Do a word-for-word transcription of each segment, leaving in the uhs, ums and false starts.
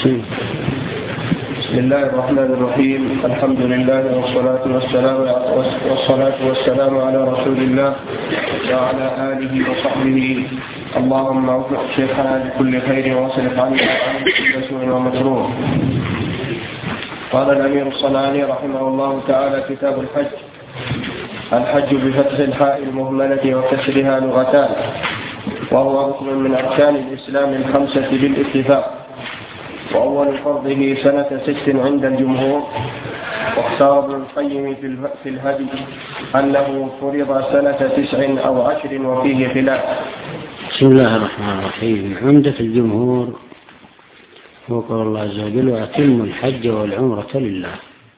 بسم الله الرحمن الرحيم. الحمد لله والصلاة والسلام والصلاة والسلام على رسول الله وعلى آله وصحبه. اللهم اوفق شيخنا لكل خير واصرف عنا عن كل سوء ومكروه. قال الأمير الصنعاني رحمه الله تعالى: كتاب الحج. الحج بفتح الحاء المهملة وكسرها لغتان، وهو ركن من أركان الإسلام الخمسة بالاتفاق، وأول فرضه سنة ست عند الجمهور. واختار ابن القيم في الهدي أنه فرض سنة تسع أو عشر وفيه خلاف. بسم الله الرحمن الرحيم. عمدة الجمهور هو قول الله عز وجل: وأتموا الحج والعمرة لله،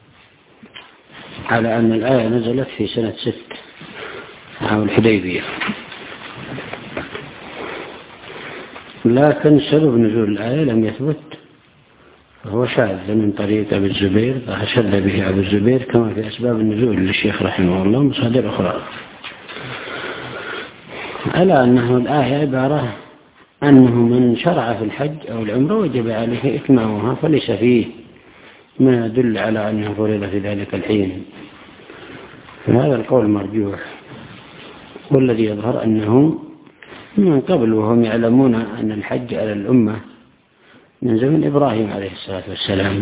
على أن الآية نزلت في سنة ست عام الحديبية، لكن سبب نزول الآية لم يثبت، فهو شاذ من طريق أبي الزبير، فشد به أبي الزبير كما في أسباب النزول للشيخ رحمه الله مصادر أخرى، ألا أنه الآية عبارة أنه من شرع في الحج أو العمرة وجب عليه إتمامها، فليس فيه ما يدل على أنه فرض في ذلك الحين. فهذا القول مرجوح، والذي يظهر أنه من قبل وهم يعلمون أن الحج على الأمة من زمن إبراهيم عليه الصلاة والسلام،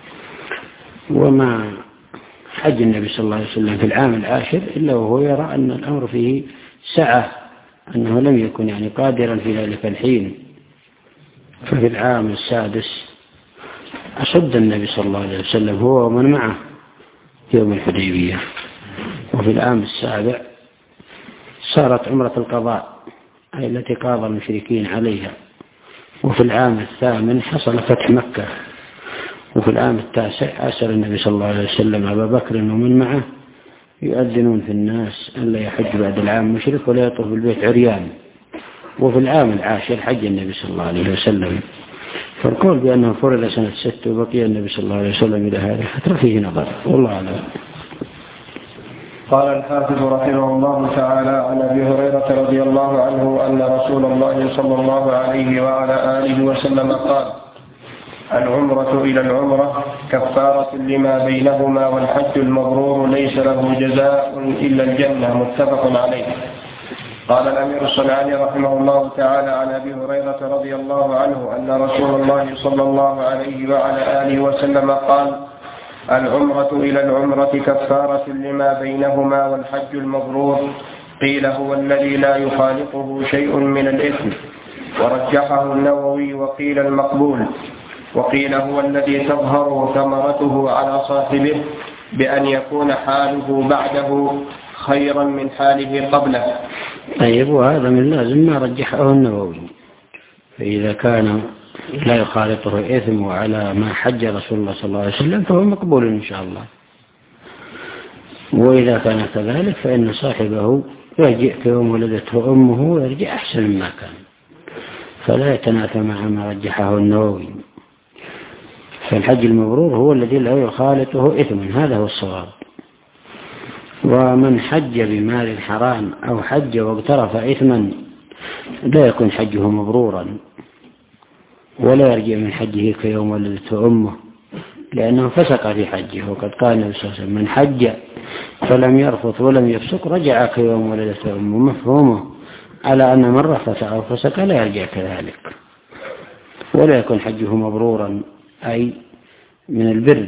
وما حج النبي صلى الله عليه وسلم في العام العاشر إلا وهو يرى أن الأمر فيه سعة، أنه لم يكن يعني قادرا في ذلك الحين. ففي العام السادس أشد النبي صلى الله عليه وسلم هو ومن معه يوم الحديبية، وفي العام السابع صارت عمرة القضاء أي التي قاضى المشركين عليها، وفي العام الثامن حصل فتح مكة، وفي العام التاسع أرسل النبي صلى الله عليه وسلم أبا بكر ومن معه يؤذنون في الناس أن لا يحج بعد العام مشرك ولا يطوف بالبيت عريان، وفي العام العاشر حج النبي صلى الله عليه وسلم. فالقول بأنه فرض سنة ست وبقي النبي صلى الله عليه وسلم إلى هذه الفترة فيه نظر، والله أعلم. قال الحافظ رحمه الله تعالى: عن أبي هريرة رضي الله عنه أن رسول الله صلى الله عليه وعلى آله وسلم قال: العمرة إلى العمرة كفارة لما بينهما، والحج المبرور ليس له جزاء إلا الجنة. متفق عليه. قال الأمير الصنعاني رحمه الله تعالى: عن أبي هريرة رضي الله عنه أن رسول الله صلى الله عليه وعلى آله وسلم قال: العمرة إلى العمرة كفارة لما بينهما، والحج المبرور. قيل: هو الذي لا يخالطه شيء من الإثم، ورجحه النووي. وقيل: المقبول. وقيل: هو الذي تظهر ثمرته على صاحبه بأن يكون حاله بعده خيرا من حاله قبله. طيب، وهذا من لازم ما رجحه النووي، فإذا كان لا يخالطه إثم وعلى ما حج رسول الله صلى الله عليه وسلم فهو مقبول إن شاء الله، وإذا كان كذلك فإن صاحبه يرجع كيوم ولدته أمه ويرجع أحسن مما كان، فلا يتنافى مع ما رجحه النووي. فالحج المبرور هو الذي لا يخالطه إثم، هذا هو الصواب. ومن حج بمال حرام أو حج واقترف إثما لا يكون حجه مبرورا، ولا يرجع من حجه كيوم ولدته أمه، لأنه فسق في حجه. وقد قال النبي صلى الله عليه وسلم: من حج فلم يرفث ولم يفسق رجع كيوم ولدته أمه. مفهومه على أن من رفث أو فسق لا يرجع كذلك، ولا يكون حجه مبرورا أي من البر.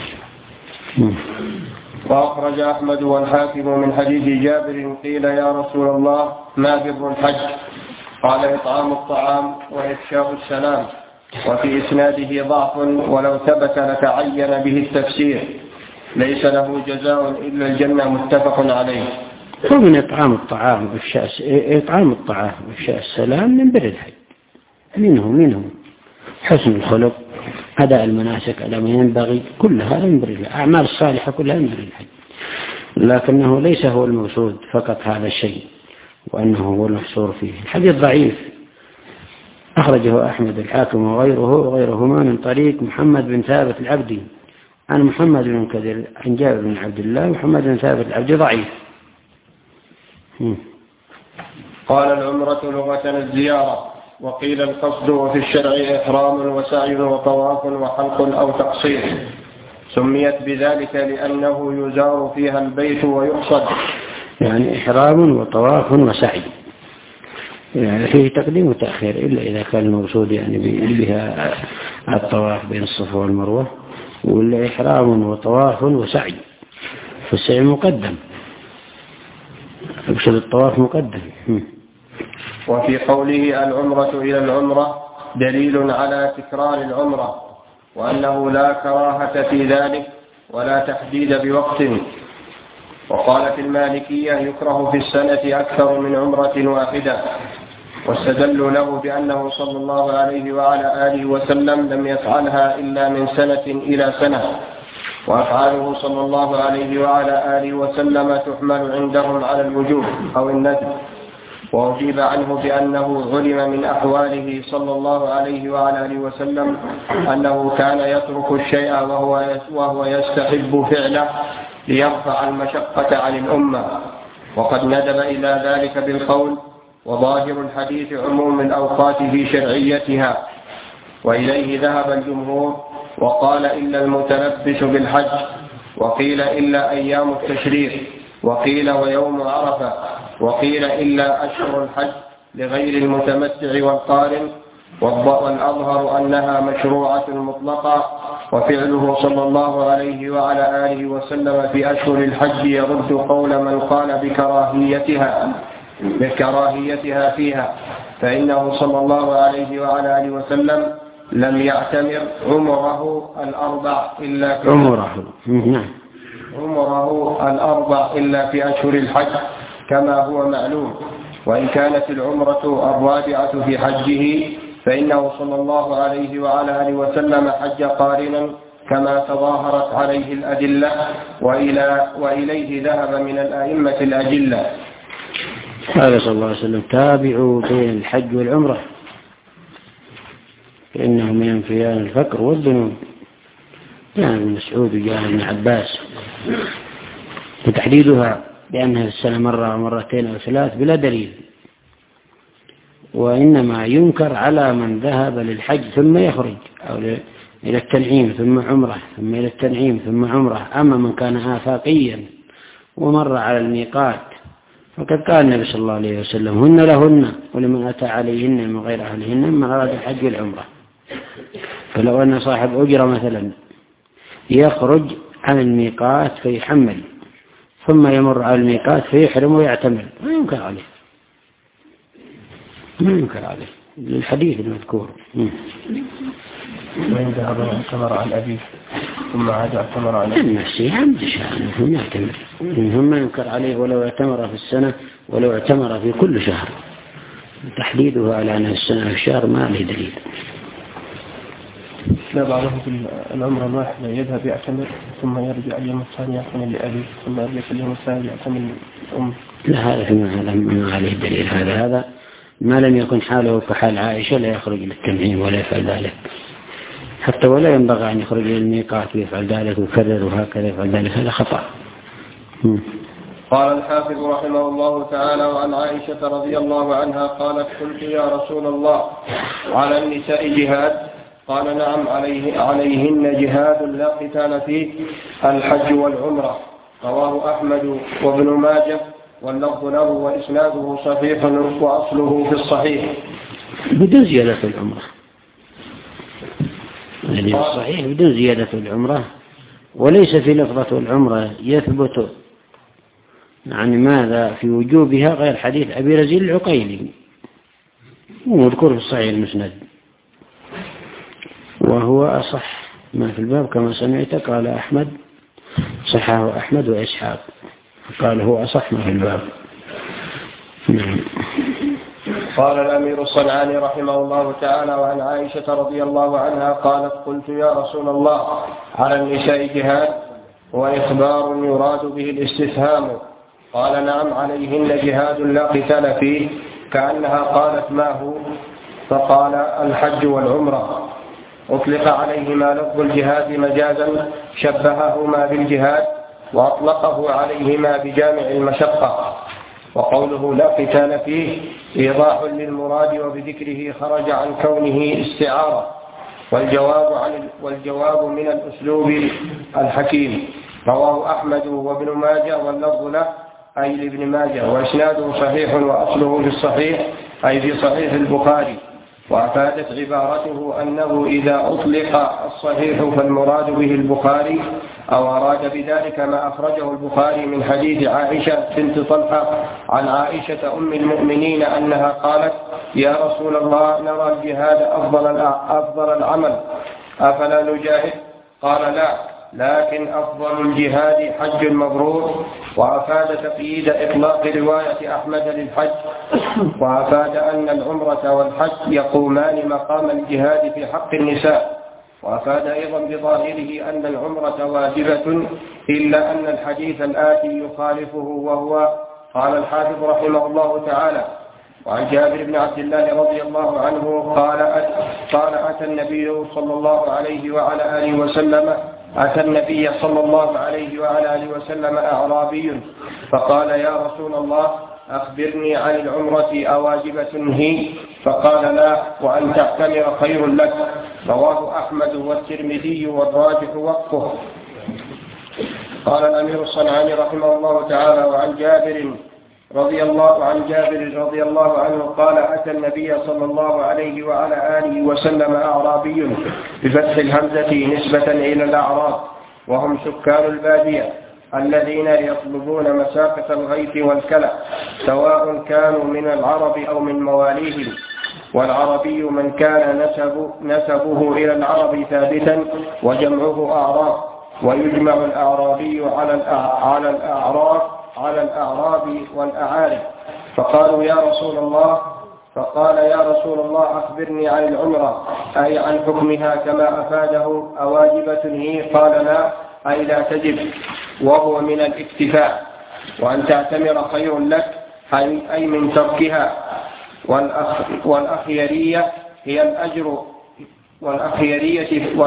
وأخرج أحمد والحاكم من حديث جابر: قيل: يا رسول الله، ما بر الحج؟ قال: إطعام الطعام وإفشاء السلام. وفي إسناده ضعف، ولو ثبت لتعين به التفسير. ليس له جزاء إلا الجنة. متفق عليه. ومن إطعام الطعام وإفشاء إطعام الطعام وإفشاء السلام من بر الحج، منه منه حسن الخلق، أداء المناسك على ما ينبغي، كل هذا من بر الحج. أعمال الصالحة كلها من بر الحج، لكنه ليس هو المقصود فقط هذا الشيء، وأنه هو المحصور فيه. الحديث ضعيف، أخرجه أحمد الحاكم وغيره وغيرهما من طريق محمد بن ثابت العبدي عن محمد بن كثير عن جابر بن عبد الله. محمد بن ثابت العبدي ضعيف. قال: العمرة لغة الزيارة، وقيل القصد وفي الشرع إحرام وسعي وطواف وحلق أو تقصير. سميت بذلك لأنه يزار فيها البيت ويقصد، يعني إحرام وطواف وسعي، يعني فيه تقديم وتأخير، إلا إذا كان المقصود يعني بها الطواف بين الصفا والمروة، ولا إحرام وطواف وسعي، فالسعي مقدم، أقصد الطواف مقدم. وفي قوله العمرة إلى العمرة دليل على تكرار العمرة، وأنه لا كراهة في ذلك ولا تحديد بوقت. وقالت المالكية يكره في السنة أكثر من عمرة واحدة، واستدلوا له بأنه صلى الله عليه وعلى آله وسلم لم يفعلها إلا من سنة إلى سنة، وأفعاله صلى الله عليه وعلى آله وسلم تحمل عندهم على الوجوب أو الندب. وأجيب عنه بأنه علم من أحواله صلى الله عليه وعلى آله وسلم أنه كان يترك الشيء وهو وهو يستحب فعله ليرفع المشقة عن الأمة، وقد ندب إلى ذلك بالقول، وظاهر الحديث عموم الأوقات في شرعيتها، وإليه ذهب الجمهور، وقال إلا المتلبس بالحج، وقيل إلا أيام التشريق، وقيل ويوم عرفة، وقيل إلا أشهر الحج لغير المتمتع والقارن، والأظهر أنها مشروعة مطلقة، وفعله صلى الله عليه وعلى آله وسلم في أشهر الحج يرد قول من قال بكراهيتها بكراهيتها فيها، فإنه صلى الله عليه وعلى آله وسلم لم يعتمر عمره الأربع إلا في عمره عمره الأربع إلا في أشهر الحج كما هو معلوم. وإن كانت العمرة الرابعة في حجه فإنه صلى الله عليه وعلى آله وسلم حج قارنا كما تظاهرت عليه الأدلة، وإلى وإليه ذهب من الأئمة الأجلة. قال صلى الله عليه وسلم تابعوا بين الحج والعمرة فإنهم ينفيان الفقر والذنوب. يعني ابن مسعود وجاء ابن عباس، وتحديدها بأنها في السنة مرة أو مرتين أو ثلاث بلا دليل، وإنما ينكر على من ذهب للحج ثم يخرج، أو إلى التنعيم ثم عمره ثم إلى التنعيم ثم عمره. أما من كان آفاقيا ومر على الميقات فقد قال النبي صلى الله عليه وسلم هن لهن ولمن أتى عليهن من غير أهلهن من أراد الحج والعمرة. فلو أن صاحب أجرة مثلا يخرج عن الميقات فيحمل ثم يمر على الميقات فيحرم ويعتمر ما ينكر عليه، ما ينكر عليه للحديث المذكور. وإن ذهب واعتمر عن أبيه ثم عاد اعتمر عن أبيه النسي عمد شأنه يعتمر، هم ينكر عليه ولو اعتمر في السنة ولو اعتمر في كل شهر. تحديده على أنه السنة في الشهر ما له دليل. لا بعضهم في العمر الواحد يذهب يعتمر ثم يرجع اليوم الثاني يعتمر لأبيه ثم يرجع اليوم الثاني يعتمر لأمه. لا هذا ما عليه دليل. هذا هذا ما لم يكن حاله كحال عائشة لا يخرج للتنعيم ولا يفعل ذلك، حتى ولا ينبغي أن يخرج للميقات ويفعل ذلك ويكرر وهكذا يفعل ذلك، هذا خطأ. قال الحافظ رحمه الله تعالى وعن عائشة رضي الله عنها قالت قلت يا رسول الله على النساء جهاد؟ قال نعم عليه عليهن جهاد لا قتال فيه الحج والعمرة. رواه أحمد وابن ماجه واللفظ له وإسناده صحيح وأصله في الصحيح بدون زيادة في العمرة، يعني الصحيح بدون زيادة في العمرة، وليس في لفظة العمرة يثبت يعني ماذا في وجوبها غير حديث أبي رزيل العقيلي ومذكور في الصحيح المسند، وهو أصح ما في الباب كما سمعت. قال أحمد صححه أحمد وإسحاق، قال هو أصح ما في الباب. قال الأمير الصنعاني رحمه الله تعالى وعن عائشة رضي الله عنها قالت قلت يا رسول الله على النساء جهاد؟ وإخبار يراد به الاستفهام. قال نعم عليهن جهاد لا قتال فيه، كأنها قالت ما هو؟ فقال الحج والعمرة. أطلق عليهما لفظ الجهاد مجازا شبههما بالجهاد، وأطلقه عليهما بجامع المشقة. وقوله لا قتال فيه إيضاح للمراد وبذكره خرج عن كونه استعارة، والجواب, عن والجواب من الأسلوب الحكيم. رواه أحمد وابن ماجه واللفظ له أي لابن ماجه، وإسناده صحيح وأصله في الصحيح أي في صحيح البخاري. وأفادت عبارته أنه إذا أطلق الصحيح فالمراد به البخاري، أو أراد بذلك ما أخرجه البخاري من حديث عائشة بنت طلحة عن عائشة أم المؤمنين أنها قالت: يا رسول الله، نرى الجهاد أفضل أفضل العمل، أفلا نجاهد؟ قال: لا، لكن أفضل الجهاد حج مبرور. وأفاد تقييد إطلاق رواية أحمد للحج، وأفاد أن العمرة والحج يقومان مقام الجهاد في حق النساء. وأفاد أيضا بظاهره أن العمرة واجبة، إلا أن الحديث الآتي يخالفه، وهو قال الحافظ رحمه الله تعالى: وعن جابر بن عبد الله رضي الله عنه قال قال أتى النبي صلى الله عليه وعلى آله وسلم أتى النبي صلى الله عليه وعلى آله وسلم أعرابي فقال: يا رسول الله، أخبرني عن العمرة أواجبة هي؟ فقال: لا، وأن تعتمر خير لك. رواه أحمد والترمذي والراجح وقفه. قال الأمير الصنعاني رحمه الله تعالى: وعن جابر رضي الله عن جابر رضي الله عنه قال: أتى النبي صلى الله عليه وعلى آله وسلم أعرابي بفتح الهمزة نسبة إلى الأعراب، وهم سكان البادية الذين يطلبون مساقة الغيث والكلى، سواء كانوا من العرب أو من مواليهم. والعربي من كان نسب نسبه إلى العرب ثابتا، وجمعه أعراب. ويجمع الأعرابي على على الأعراب على الأعراب والأعارب. فقالوا: يا رسول الله فقال: يا رسول الله، أخبرني عن العمرة، أي عن حكمها كما أفاده، أواجبة هي؟ قال: لا، أي لا تجب، وهو من الاكتفاء. وأن تعتمر خير لك، أي من تركها. والأخ والأخيرية هي الأجر والأخيرية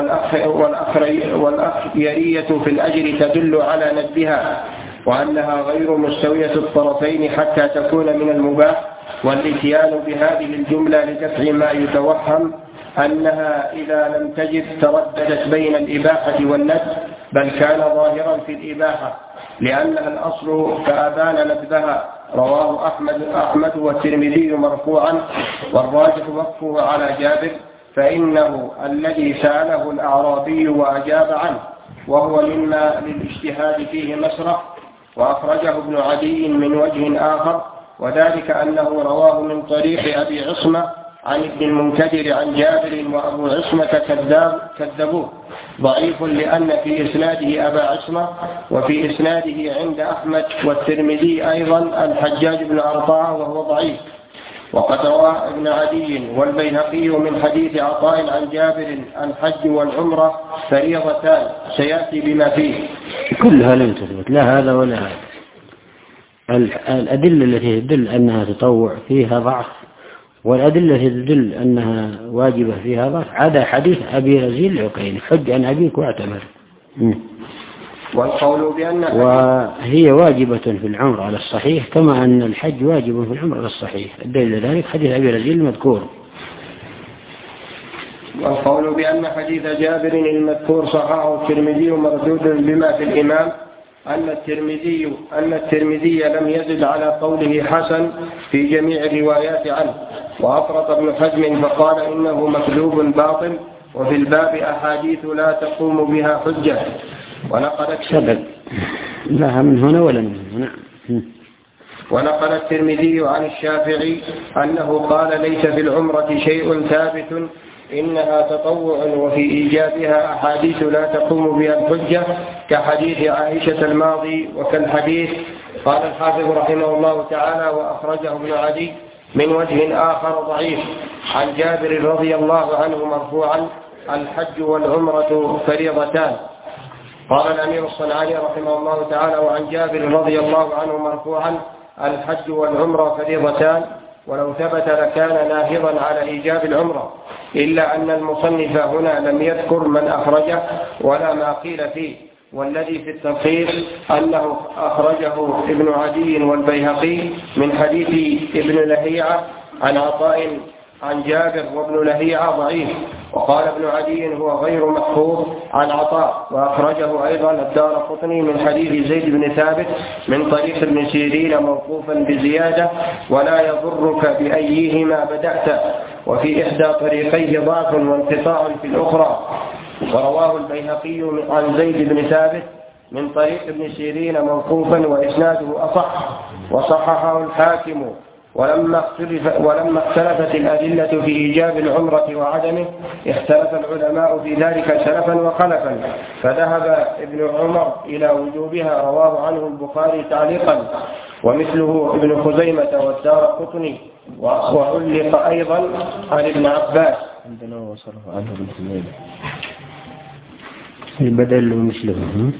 والأخيرية في الأجر تدل على ندبها، وأنها غير مستوية الطرفين حتى تكون من المباح. والاتيان بهذه الجملة لدفع ما يتوهم أنها إذا لم تجد ترددت بين الإباحة والندب، بل كان ظاهرا في الإباحة لأنها الأصل فأبان ندبها. رواه أحمد, أحمد والترمذي مرفوعا، والراجح وقفه على جابر، فإنه الذي سأله الأعرابي وأجاب عنه، وهو مما للاجتهاد فيه مسرح. وأخرجه ابن عدي من وجه آخر، وذلك أنه رواه من طريق أبي عصمة عن ابن المنكدر عن جابر، وأبو عصمة كذاب كذبوه، ضعيف لأن في إسناده أبا عصمة، وفي إسناده عند أحمد والترمذي أيضا الحجاج بن أرطاة وهو ضعيف. وقد روى ابن عدي والبيهقي من حديث عطاء عن جابر: الحج والعمرة فريضتان، سيأتي بما فيه. كلها لم تثبت، لا هذا ولا هذا. الأدلة التي تدل أنها تطوع فيها ضعف، والأدلة التي تدل أنها واجبة فيها ضعف، عدا حديث أبي رزيل العقيلي: حج عن أبيك واعتمر. والقول بأن وهي واجبة في العمر على الصحيح، كما أن الحج واجب في العمر على الصحيح. الدليل ذلك حديث أبي رزيل المذكور. والقول بأن حديث جابر المذكور صححه الترمذي مردود بما في الإمام أن الترمذي أن الترمذي لم يزد على قوله حسن في جميع الروايات عنه. وأفرط ابن حزم فقال إنه مكذوب باطل، وفي الباب أحاديث لا تقوم بها حجة. ونقل سبب لها من هنا ولا من هنا. ونقل الترمذي عن الشافعي أنه قال: ليس في العمرة شيء ثابت، إنها تطوع، وفي إيجابها أحاديث لا تقوم بها الحجة، كحديث عائشة الماضي وكالحديث. قال الحافظ رحمه الله تعالى: وأخرجه ابن عدي من وجه آخر ضعيف عن جابر رضي الله عنه مرفوعا: الحج والعمرة فريضتان. قال الأمير الصنعاني رحمه الله تعالى: وعن جابر رضي الله عنه مرفوعا: الحج والعمرة فريضتان. ولو ثبت لكان ناهضا على إيجاب العمرة، إلا أن المصنف هنا لم يذكر من أخرجه ولا ما قيل فيه، والذي في التلخيص أنه أخرجه ابن عدي والبيهقي من حديث ابن لهيعة عن عطاء عن جابر، وابن لهيعة ضعيف. وقال ابن عدي هو غير محفوظ عن عطاء. وأخرجه أيضا الدارقطني من حديث زيد بن ثابت من طريق ابن سيرين موقوفا بزيادة ولا يضرك بأيهما بدأت، وفي إحدى طريقيه ضعف وانقطاع في الأخرى. ورواه البيهقي عن زيد بن ثابت من طريق ابن سيرين موقوفا وإسناده أصح، وصححه الحاكم. ولما اختلف ولما اختلفت الأدلة في إيجاب العمرة وعدمه اختلف العلماء في ذلك سلفا وخلفا، فذهب ابن عمر إلى وجوبها رواه عنه البخاري تعليقا، ومثله ابن خزيمة والدارقطني، وعلق أيضا عن ابن عباس. عندنا وصله عنه ابن خزيمة البدل ومثله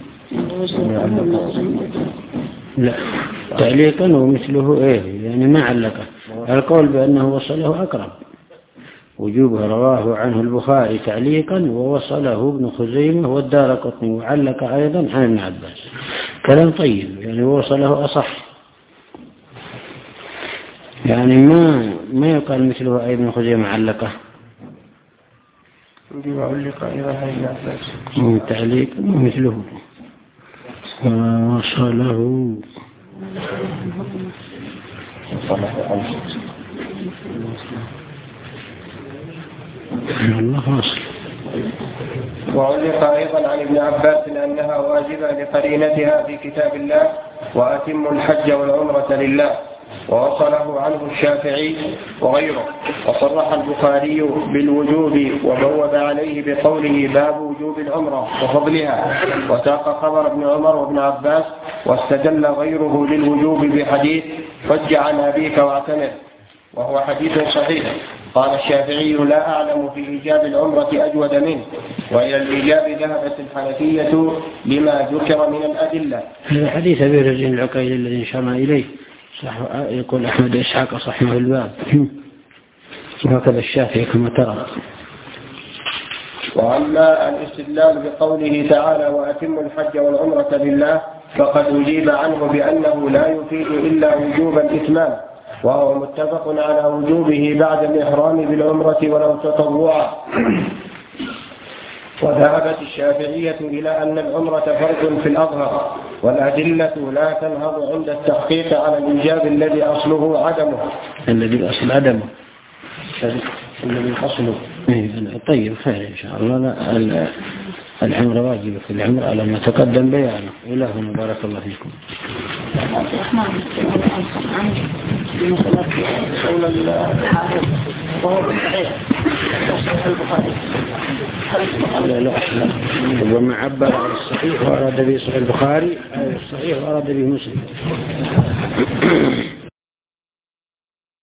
لا تعليقا ومثله ايه يعني ما علقه. القول بأنه وصله أقرب. وجوبه رواه عنه البخاري تعليقا ووصله ابن خزيمة والدارقطني وعلق أيضا عن ابن عباس. كلام طيب يعني ووصله أصح، يعني ما ما يقال مثله أي ابن خزيمة علقه. وعلق أيضا عن ابن عباس تعليقا ومثله ووصله الله واصل. وعلق أيضا عن ابن عباس أنها واجبة لقرينتها في كتاب الله وأتم الحج والعمرة لله، ووصله عنه الشافعي وغيره. وصرح البخاري بالوجوب وبوب عليه بقوله باب وجوب العمرة وفضلها، وساق خبر ابن عمر وابن عباس، واستدل غيره للوجوب بحديث حج عن أبيك واعتمر، وهو حديث صحيح. قال الشافعي لا أعلم في إيجاب العمرة أجود منه، وإلى الإيجاب ذهبت الحنفية لما ذكر من الأدلة. هذا حديث أبي رجل العقيل الذي انشرنا إليه صح. يقول أحمد إسحاق صحيح الباب، وهكذا الشافعي كما ترى. وأما الاستدلال بقوله تعالى وأتم الحج والعمرة لله فقد أجيب عنه بأنه لا يفيد إلا وجوب الإتمام، وهو متفق على وجوبه بعد الإحرام بالعمرة ولو تطوعا. وذهبت الشافعية إلى أن العمرة فرض في الأظهر، والأدلة لا تنهض عند التحقيق على الإيجاب الذي أصله عدمه. الذي أصل عدمه الذي أصله طيب خير إن شاء الله. لا العمرة واجبة في العمرة على ما تقدم بيانه. إلهنا بارك الله فيكم. قول الحافظ وهو صحيح البخاري. لا لا وما عبر عن الصحيح وأراد به صحيح البخاري الصحيح وأراد به مسلم.